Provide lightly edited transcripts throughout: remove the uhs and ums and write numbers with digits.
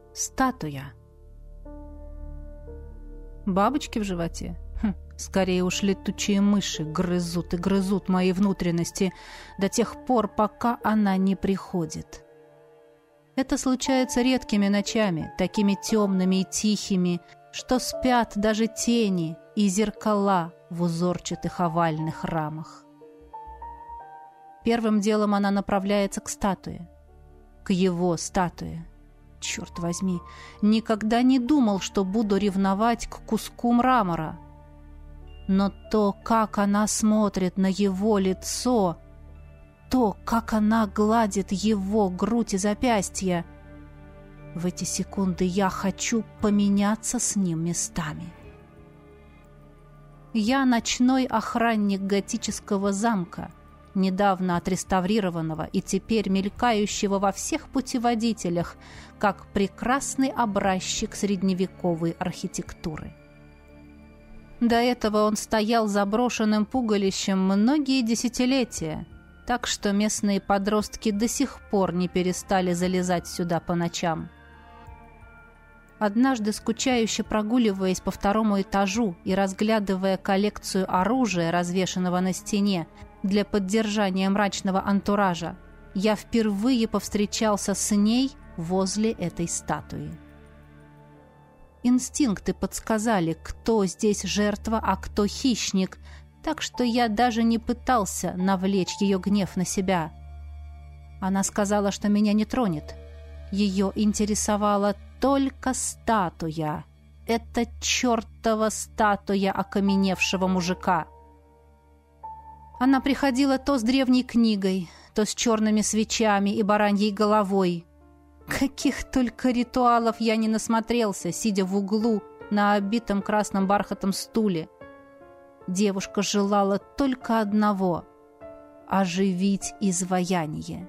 Статуя. Бабочки в животе? Скорее уж летучие мыши грызут и грызут мои внутренности до тех пор, пока она не приходит. Это случается редкими ночами, такими темными и тихими, что спят даже тени и зеркала в узорчатых овальных рамах. Первым делом она направляется к статуе. К его статуе. Черт возьми, никогда не думал, что буду ревновать к куску мрамора. Но то, как она смотрит на его лицо, то, как она гладит его грудь и запястья, в эти секунды я хочу поменяться с ним местами. Я ночной охранник готического замка, недавно отреставрированного и теперь мелькающего во всех путеводителях, как прекрасный образчик средневековой архитектуры. До этого он стоял заброшенным пугалищем многие десятилетия, так что местные подростки до сих пор не перестали залезать сюда по ночам. Однажды, скучающе прогуливаясь по второму этажу и разглядывая коллекцию оружия, развешанного на стене, для поддержания мрачного антуража, я впервые повстречался с ней возле этой статуи. Инстинкты подсказали, кто здесь жертва, а кто хищник, так что я даже не пытался навлечь ее гнев на себя. Она сказала, что меня не тронет. Ее интересовала только статуя. Это чертова статуя окаменевшего мужика. Она приходила то с древней книгой, то с черными свечами и бараньей головой. Каких только ритуалов я не насмотрелся, сидя в углу на обитом красным бархатом стуле. Девушка желала только одного — оживить изваяние.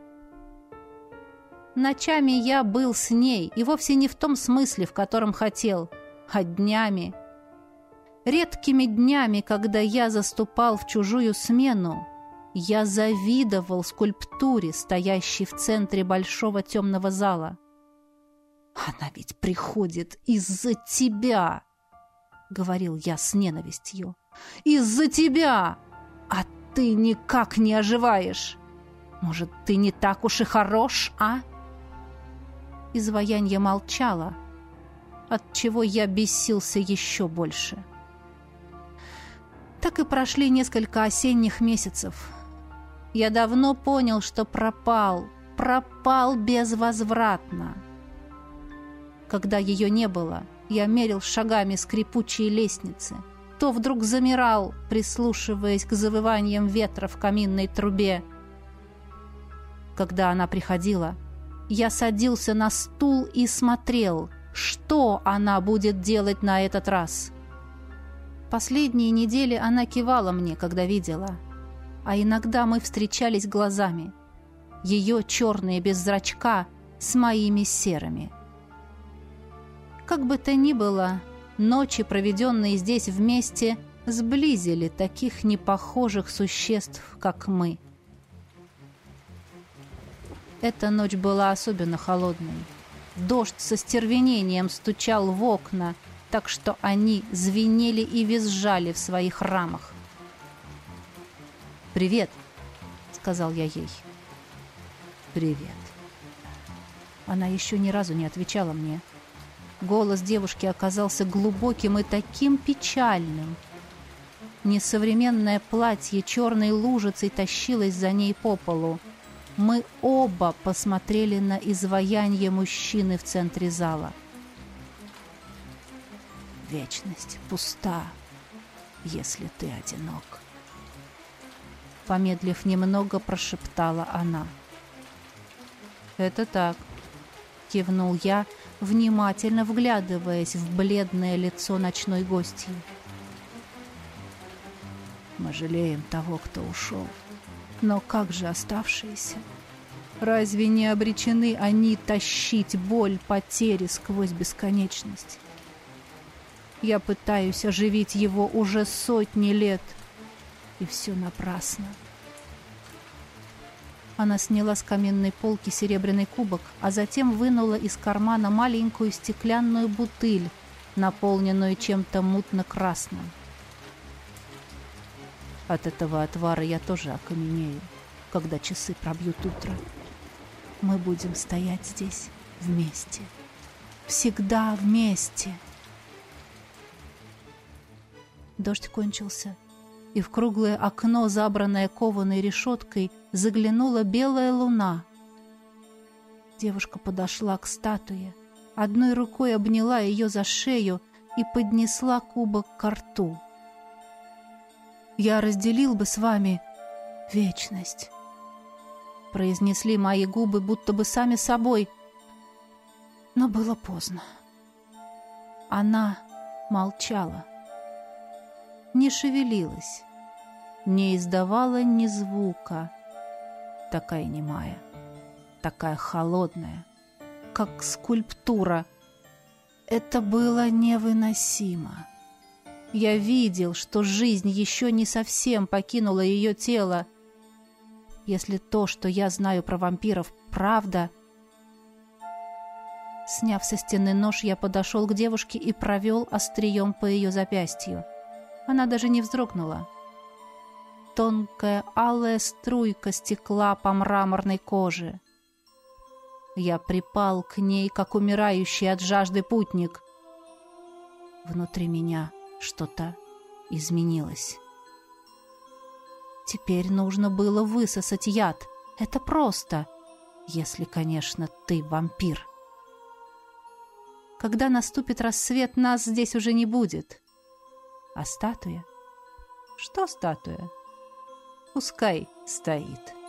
Ночами я был с ней, и вовсе не в том смысле, в котором хотел, а днями. Редкими днями, когда я заступал в чужую смену, я завидовал скульптуре, стоящей в центре большого темного зала. «Она ведь приходит из-за тебя!» — говорил я с ненавистью. «Из-за тебя! А ты никак не оживаешь! Может, ты не так уж и хорош, а?» Изваяние молчало, отчего я бесился еще больше. Так и прошли несколько осенних месяцев. Я давно понял, что пропал безвозвратно. Когда ее не было, я мерил шагами скрипучие лестницы, то вдруг замирал, прислушиваясь к завываниям ветра в каминной трубе. Когда она приходила, я садился на стул и смотрел, что она будет делать на этот раз. Последние недели она кивала мне, когда видела, а иногда мы встречались глазами. Ее черные без зрачка с моими серыми. Как бы то ни было, ночи, проведенные здесь вместе, сблизили таких непохожих существ, как мы. Эта ночь была особенно холодной. Дождь со стервенением стучал в окна, так что они звенели и визжали в своих рамах. «Привет», — сказал я ей. «Привет». Она еще ни разу не отвечала мне. Голос девушки оказался глубоким и таким печальным. Несовременное платье черной лужицей тащилось за ней по полу. Мы оба посмотрели на изваяние мужчины в центре зала. «Вечность пуста, если ты одинок», — помедлив немного, прошептала она. «Это так», — кивнул я, внимательно вглядываясь в бледное лицо ночной гостьи. «Мы жалеем того, кто ушел. Но как же оставшиеся? Разве не обречены они тащить боль потери сквозь бесконечность? Я пытаюсь оживить его уже сотни лет, и все напрасно». Она сняла с каминной полки серебряный кубок, а затем вынула из кармана маленькую стеклянную бутыль, наполненную чем-то мутно-красным. От этого отвара я тоже окаменею, когда часы пробьют утро. Мы будем стоять здесь вместе. Всегда вместе. Дождь кончился, и в круглое окно, забранное кованой решеткой, заглянула белая луна. Девушка подошла к статуе, одной рукой обняла ее за шею и поднесла кубок ко рту. «Я разделил бы с вами вечность», — произнесли мои губы будто бы сами собой, но было поздно. Она молчала, не шевелилась, не издавала ни звука, такая немая, такая холодная, как скульптура. Это было невыносимо. Я видел, что жизнь еще не совсем покинула ее тело. Если то, что я знаю про вампиров, правда... Сняв со стены нож, я подошел к девушке и провел острием по ее запястью. Она даже не вздрогнула. Тонкая алая струйка стекла по мраморной коже. Я припал к ней, как умирающий от жажды путник. Внутри меня что-то изменилось. Теперь нужно было высосать яд. Это просто, если, конечно, ты вампир. Когда наступит рассвет, нас здесь уже не будет. А статуя? Что статуя? Пускай стоит.